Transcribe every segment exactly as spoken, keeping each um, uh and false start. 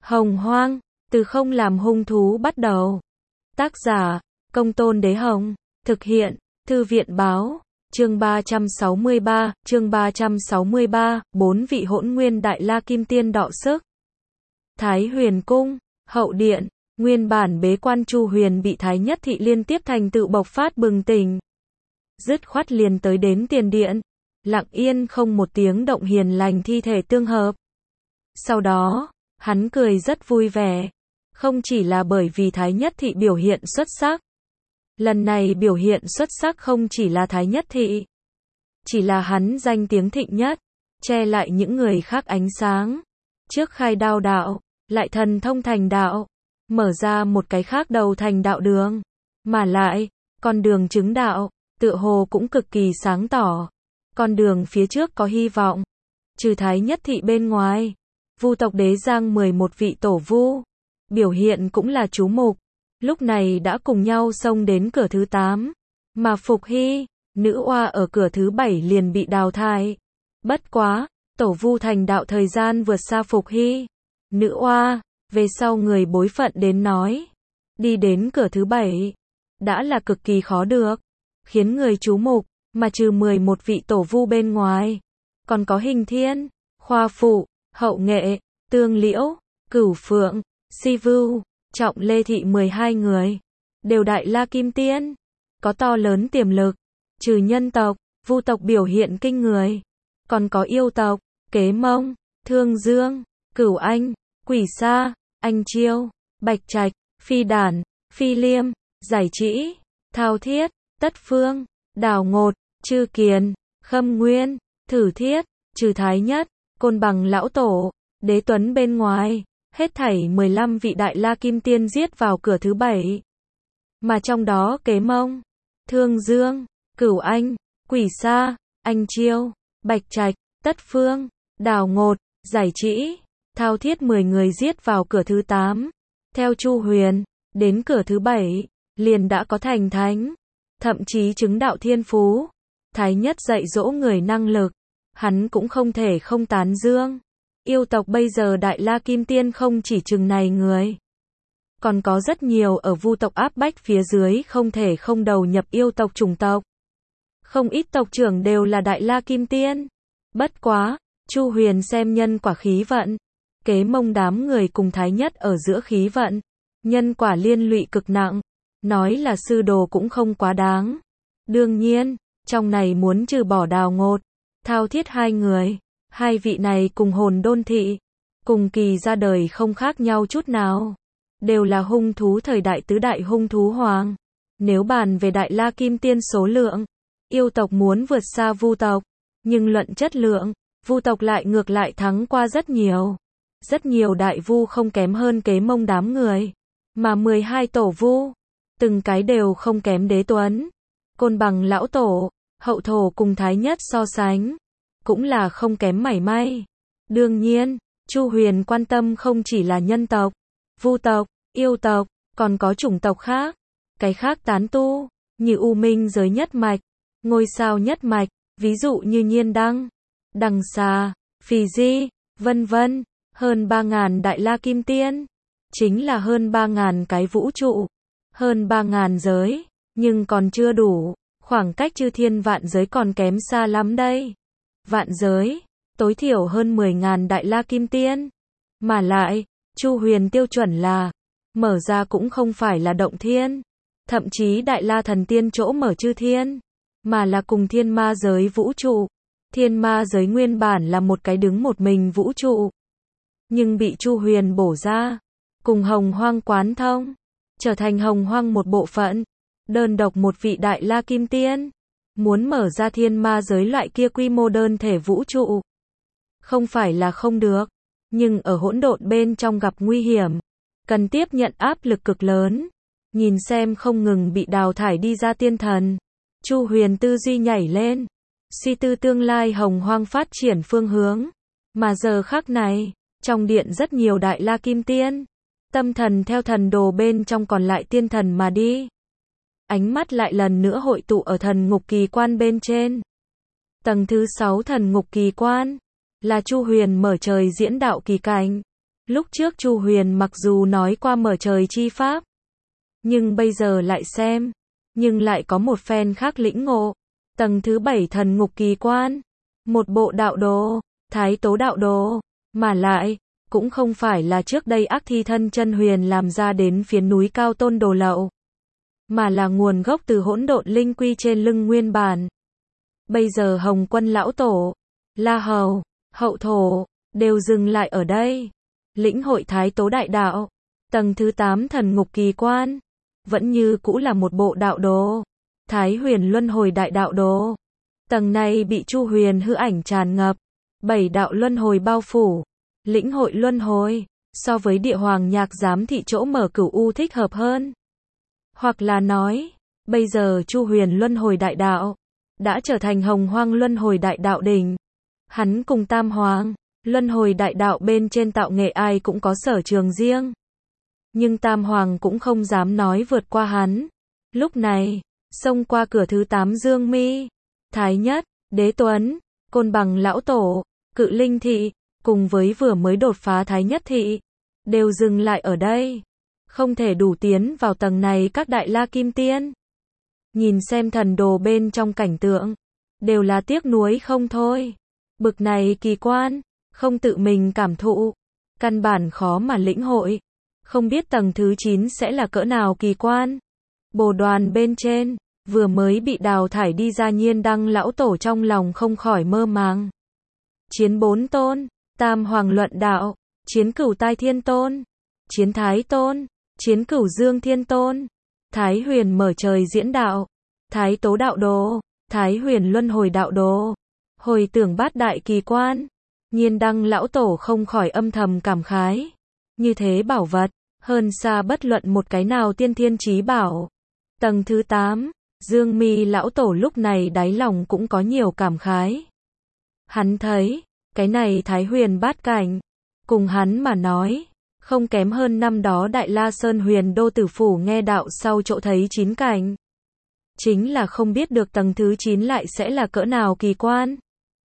Hồng Hoang, từ không làm hung thú bắt đầu. Tác giả, Công Tôn Đế Hồng. Thực hiện, Thư viện Báo. Chương ba trăm sáu mươi ba, chương ba trăm sáu mươi ba, bốn vị hỗn nguyên đại la kim tiên đọ sức. Thái Huyền Cung, hậu điện, nguyên bản bế quan Chu Huyền bị Thái Nhất Thị liên tiếp thành tựu bộc phát bừng tỉnh. Dứt khoát liền tới đến tiền điện, lặng yên không một tiếng động hiền lành thi thể tương hợp. Sau đó, hắn cười rất vui vẻ, không chỉ là bởi vì Thái Nhất Thị biểu hiện xuất sắc. Lần này biểu hiện xuất sắc không chỉ là Thái Nhất Thị, chỉ là hắn danh tiếng thịnh nhất, che lại những người khác ánh sáng. Trước khai đao đạo, lại thần thông thành đạo, mở ra một cái khác đầu thành đạo đường, mà lại, con đường chứng đạo, tựa hồ cũng cực kỳ sáng tỏ. Con đường phía trước có hy vọng. Trừ Thái Nhất Thị bên ngoài, Vu tộc Đế Giang mười một vị tổ vu, biểu hiện cũng là chú mục, lúc này đã cùng nhau xông đến cửa thứ tám, mà Phục Hy, nữ oa ở cửa thứ bảy liền bị đào thải. Bất quá, tổ vu thành đạo thời gian vượt xa Phục Hy, nữ oa, về sau người bối phận đến nói, đi đến cửa thứ bảy, đã là cực kỳ khó được, khiến người chú mục, mà trừ mười một vị tổ vu bên ngoài, còn có Hình Thiên, Khoa Phụ, Hậu Nghệ, Tương Liễu, Cửu Phượng, Si Vưu, Trọng Lê Thị mười hai người, đều đại la kim tiên, có to lớn tiềm lực. Trừ nhân tộc, Vu tộc biểu hiện kinh người, còn có yêu tộc, Kế Mông, Thương Dương, Cửu Anh, Quỷ Sa, Anh Chiêu, Bạch Trạch, Phi Đản, Phi Liêm, Giải Trĩ, Thao Thiết, Tất Phương, Đào Ngột, Chư Kiền, Khâm Nguyên, Thử Thiết, trừ Thái Nhất, Côn Bằng lão tổ, Đế Tuấn bên ngoài, hết thảy mười lăm vị đại la kim tiên giết vào cửa thứ bảy. Mà trong đó Kế Mông, Thương Dương, Cửu Anh, Quỷ Sa, Anh Chiêu, Bạch Trạch, Tất Phương, Đào Ngột, Giải Trĩ, Thao Thiết mười người giết vào cửa thứ tám. Theo Chu Huyền, đến cửa thứ bảy, liền đã có thành thánh, thậm chí chứng đạo thiên phú. Thái Nhất dạy dỗ người năng lực, hắn cũng không thể không tán dương. Yêu tộc bây giờ đại la kim tiên không chỉ chừng này người, còn có rất nhiều ở Vu tộc áp bách phía dưới không thể không đầu nhập yêu tộc chủng tộc. Không ít tộc trưởng đều là đại la kim tiên. Bất quá, Chu Huyền xem nhân quả khí vận, Kế Mông đám người cùng Thái Nhất ở giữa khí vận, nhân quả liên lụy cực nặng, nói là sư đồ cũng không quá đáng. Đương nhiên, trong này muốn trừ bỏ Đào Ngột, Thao Thiết hai người, hai vị này cùng Hồn Đôn Thị, cùng kỳ ra đời không khác nhau chút nào, đều là hung thú thời đại tứ đại hung thú hoàng. Nếu bàn về đại la kim tiên số lượng, yêu tộc muốn vượt xa Vu tộc, nhưng luận chất lượng, Vu tộc lại ngược lại thắng qua rất nhiều. Rất nhiều đại vu không kém hơn Kế Mông đám người, mà mười hai tổ vu, từng cái đều không kém Đế Tuấn, Côn Bằng lão tổ, Hậu Thổ cùng Thái Nhất so sánh, cũng là không kém mảy may. Đương nhiên, Chu Huyền quan tâm không chỉ là nhân tộc, Vu tộc, yêu tộc, còn có chủng tộc khác, cái khác tán tu, như U Minh giới nhất mạch, ngôi sao nhất mạch, ví dụ như Nhiên Đăng, Đằng Xà, Phì Di, vân vân, hơn ba ngàn đại la kim tiên, chính là hơn ba ngàn cái vũ trụ, hơn ba ngàn giới, nhưng còn chưa đủ, khoảng cách chư thiên vạn giới còn kém xa lắm đây. Vạn giới, tối thiểu hơn mười ngàn đại la kim tiên, mà lại, Chu Huyền tiêu chuẩn là, mở ra cũng không phải là động thiên, thậm chí đại la thần tiên chỗ mở chư thiên, mà là cùng thiên ma giới vũ trụ. Thiên ma giới nguyên bản là một cái đứng một mình vũ trụ, nhưng bị Chu Huyền bổ ra, cùng Hồng Hoang quán thông, trở thành Hồng Hoang một bộ phận, đơn độc một vị đại la kim tiên, muốn mở ra thiên ma giới loại kia quy mô đơn thể vũ trụ, không phải là không được, nhưng ở hỗn độn bên trong gặp nguy hiểm, cần tiếp nhận áp lực cực lớn. Nhìn xem không ngừng bị đào thải đi ra tiên thần, Chu Huyền tư duy nhảy lên, suy tư tương lai Hồng Hoang phát triển phương hướng. Mà giờ khắc này, trong điện rất nhiều đại la kim tiên, tâm thần theo thần đồ bên trong còn lại tiên thần mà đi. Ánh mắt lại lần nữa hội tụ ở thần ngục kỳ quan bên trên. Tầng thứ sáu thần ngục kỳ quan, là Chu Huyền mở trời diễn đạo kỳ cảnh. Lúc trước Chu Huyền mặc dù nói qua mở trời chi pháp, nhưng bây giờ lại xem, nhưng lại có một phen khác lĩnh ngộ. Tầng thứ bảy thần ngục kỳ quan, một bộ đạo đồ, Thái Tố đạo đồ, mà lại, cũng không phải là trước đây ác thi thân chân huyền làm ra đến phiến núi cao tôn đồ lậu, mà là nguồn gốc từ hỗn độn linh quy trên lưng nguyên bản. Bây giờ Hồng Quân lão tổ, La Hầu, Hậu Thổ, đều dừng lại ở đây. Lĩnh hội Thái Tố đại đạo, tầng thứ tám thần ngục kỳ quan, vẫn như cũ là một bộ đạo đồ, Thái Huyền luân hồi đại đạo đồ. Tầng này bị Chu Huyền hư ảnh tràn ngập, bảy đạo luân hồi bao phủ, lĩnh hội luân hồi, so với địa hoàng nhạc giám thị chỗ mở cửu u thích hợp hơn. Hoặc là nói, bây giờ Chu Huyền luân hồi đại đạo, đã trở thành Hồng Hoang luân hồi đại đạo đỉnh. Hắn cùng Tam Hoàng, luân hồi đại đạo bên trên tạo nghệ ai cũng có sở trường riêng. Nhưng Tam Hoàng cũng không dám nói vượt qua hắn. Lúc này, xông qua cửa thứ tám Dương Mi, Thái Nhất, Đế Tuấn, Côn Bằng lão tổ, Cự Linh thị, cùng với vừa mới đột phá Thái Nhất thị, đều dừng lại ở đây. Không thể đủ tiến vào tầng này các đại la kim tiên. Nhìn xem thần đồ bên trong cảnh tượng, đều là tiếc nuối không thôi. Bực này kỳ quan, không tự mình cảm thụ, căn bản khó mà lĩnh hội. Không biết tầng thứ chín sẽ là cỡ nào kỳ quan. Bồ đoàn bên trên, vừa mới bị đào thải đi ra Nhiên Đăng lão tổ trong lòng không khỏi mơ màng. Chiến bốn tôn, Tam Hoàng luận đạo, chiến Cửu Tai Thiên Tôn, chiến Thái Tôn, chiến Cửu Dương Thiên Tôn, Thái Huyền mở trời diễn đạo, Thái Tố đạo đồ, Thái Huyền luân hồi đạo đồ, hồi tưởng bát đại kỳ quan. Nhiên Đăng lão tổ không khỏi âm thầm cảm khái. Như thế bảo vật, hơn xa bất luận một cái nào tiên thiên chí bảo. Tầng thứ tám, Dương Mi lão tổ lúc này đáy lòng cũng có nhiều cảm khái. Hắn thấy, cái này Thái Huyền bát cảnh, cùng hắn mà nói, không kém hơn năm đó Đại La Sơn Huyền Đô Tử Phủ nghe đạo sau chỗ thấy chín cảnh. Chính là không biết được tầng thứ chín lại sẽ là cỡ nào kỳ quan.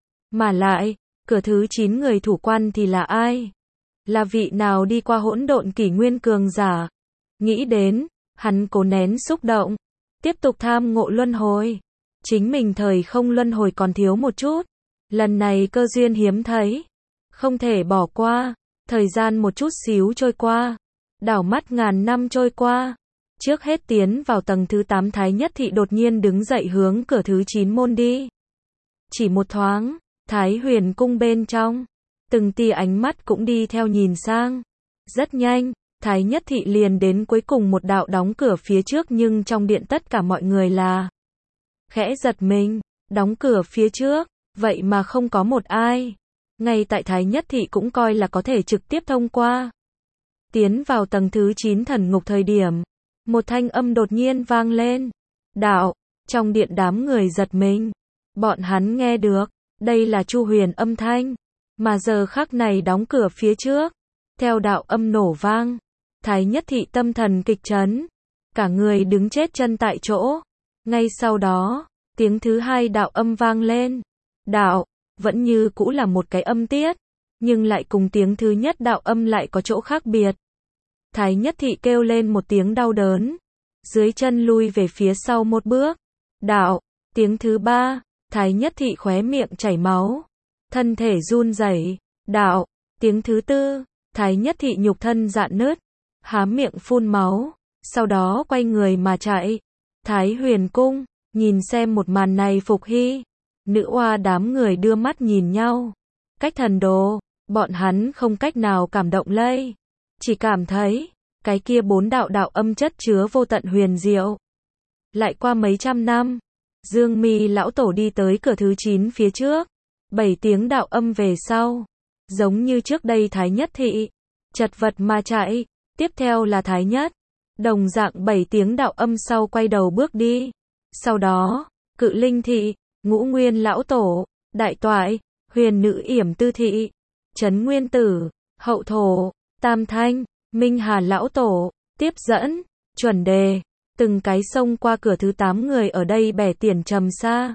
Mà lại, cửa thứ chín người thủ quan thì là ai? Là vị nào đi qua hỗn độn kỷ nguyên cường giả? Nghĩ đến, hắn cố nén xúc động, tiếp tục tham ngộ luân hồi. Chính mình thời không luân hồi còn thiếu một chút. Lần này cơ duyên hiếm thấy, không thể bỏ qua. Thời gian một chút xíu trôi qua, đảo mắt ngàn năm trôi qua. Trước hết tiến vào tầng thứ tám Thái Nhất thị đột nhiên đứng dậy hướng cửa thứ chín môn đi. Chỉ một thoáng, Thái Huyền cung bên trong, từng tia ánh mắt cũng đi theo nhìn sang. Rất nhanh, Thái Nhất thị liền đến cuối cùng một đạo đóng cửa phía trước, nhưng trong điện tất cả mọi người là khẽ giật mình, đóng cửa phía trước, vậy mà không có một ai. Ngay tại Thái Nhất thị cũng coi là có thể trực tiếp thông qua. Tiến vào tầng thứ chín thần ngục thời điểm, một thanh âm đột nhiên vang lên. Đạo, trong điện đám người giật mình. Bọn hắn nghe được, đây là Chu Huyền âm thanh, mà giờ khắc này đóng cửa phía trước. Theo đạo âm nổ vang, Thái Nhất thị tâm thần kịch chấn, cả người đứng chết chân tại chỗ. Ngay sau đó, tiếng thứ hai đạo âm vang lên. Đạo, vẫn như cũ là một cái âm tiết, nhưng lại cùng tiếng thứ nhất đạo âm lại có chỗ khác biệt. Thái Nhất thị kêu lên một tiếng đau đớn, dưới chân lui về phía sau một bước. Đạo, tiếng thứ ba, Thái Nhất thị khóe miệng chảy máu, thân thể run rẩy. Đạo, tiếng thứ tư, Thái Nhất thị nhục thân rạn nứt, há miệng phun máu, sau đó quay người mà chạy. Thái Huyền cung, nhìn xem một màn này Phục Hy, nữ oa đám người đưa mắt nhìn nhau. Cách thần đồ, bọn hắn không cách nào cảm động lây, chỉ cảm thấy, cái kia bốn đạo đạo âm chất chứa vô tận huyền diệu. Lại qua mấy trăm năm, Dương Mi lão tổ đi tới cửa thứ chín phía trước, bảy tiếng đạo âm về sau, giống như trước đây Thái Nhất thị, chật vật mà chạy, tiếp theo là Thái Nhất, đồng dạng bảy tiếng đạo âm sau quay đầu bước đi. Sau đó, Cự Linh thị, Ngũ Nguyên lão tổ, Đại Toại, Huyền nữ Yểm Tư thị, Trấn Nguyên tử, Hậu Thổ, Tam Thanh, Minh Hà lão tổ, tiếp dẫn, Chuẩn Đề, từng cái xông qua cửa thứ tám người ở đây bẻ tiền trầm xa.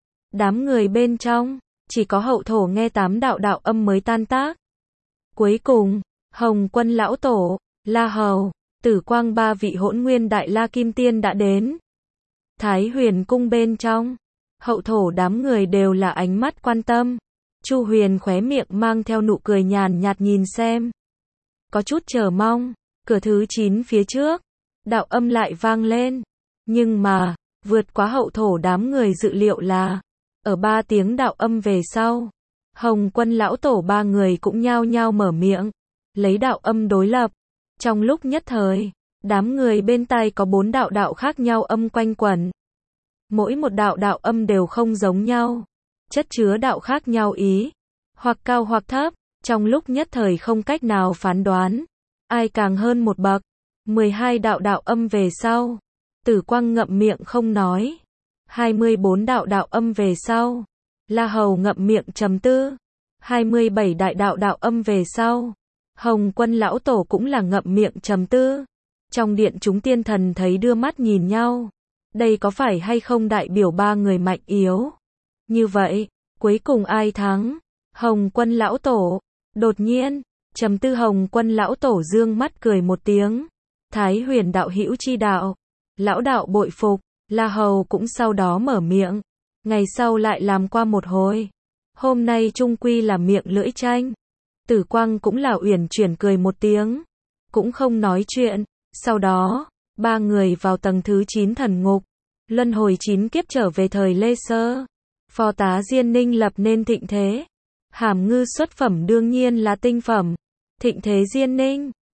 Đám người bên trong, chỉ có Hậu Thổ nghe tám đạo đạo âm mới tan tác. Cuối cùng, Hồng Quân lão tổ, La Hầu, Tử Quang ba vị hỗn nguyên đại la kim tiên đã đến. Thái Huyền cung bên trong, hậu thổ đám người đều là ánh mắt quan tâm. Chu Huyền khóe miệng mang theo nụ cười nhàn nhạt nhìn xem. Có chút chờ mong, cửa thứ chín phía trước, đạo âm lại vang lên. Nhưng mà, vượt quá hậu thổ đám người dự liệu là, ở ba tiếng đạo âm về sau, Hồng Quân lão tổ ba người cũng nhao nhao mở miệng, lấy đạo âm đối lập. Trong lúc nhất thời, đám người bên tai có bốn đạo đạo khác nhau âm quanh quẩn. Mỗi một đạo đạo âm đều không giống nhau, chất chứa đạo khác nhau ý, hoặc cao hoặc thấp, trong lúc nhất thời không cách nào phán đoán, ai càng hơn một bậc. mười hai đạo đạo âm về sau, Tử Quang ngậm miệng không nói. hai mươi bốn đạo đạo âm về sau, La Hầu ngậm miệng trầm tư. hai mươi bảy đại đạo đạo âm về sau, Hồng Quân lão tổ cũng là ngậm miệng trầm tư. Trong điện chúng tiên thần thấy đưa mắt nhìn nhau. Đây có phải hay không đại biểu ba người mạnh yếu? Như vậy, cuối cùng ai thắng? Hồng Quân lão tổ. Đột nhiên, trầm tư Hồng Quân lão tổ dương mắt cười một tiếng. Thái Huyền đạo hữu chi đạo, lão đạo bội phục. La Hầu cũng sau đó mở miệng. Ngày sau lại làm qua một hồi. Hôm nay trung quy là miệng lưỡi tranh. Tử Quang cũng là uyển chuyển cười một tiếng, cũng không nói chuyện. Sau đó, ba người vào tầng thứ chín thần ngục, luân hồi chín kiếp trở về thời Lê Sơ. Phó tá Diên Ninh lập nên thịnh thế. Hàm ngư xuất phẩm đương nhiên là tinh phẩm. Thịnh thế Diên Ninh,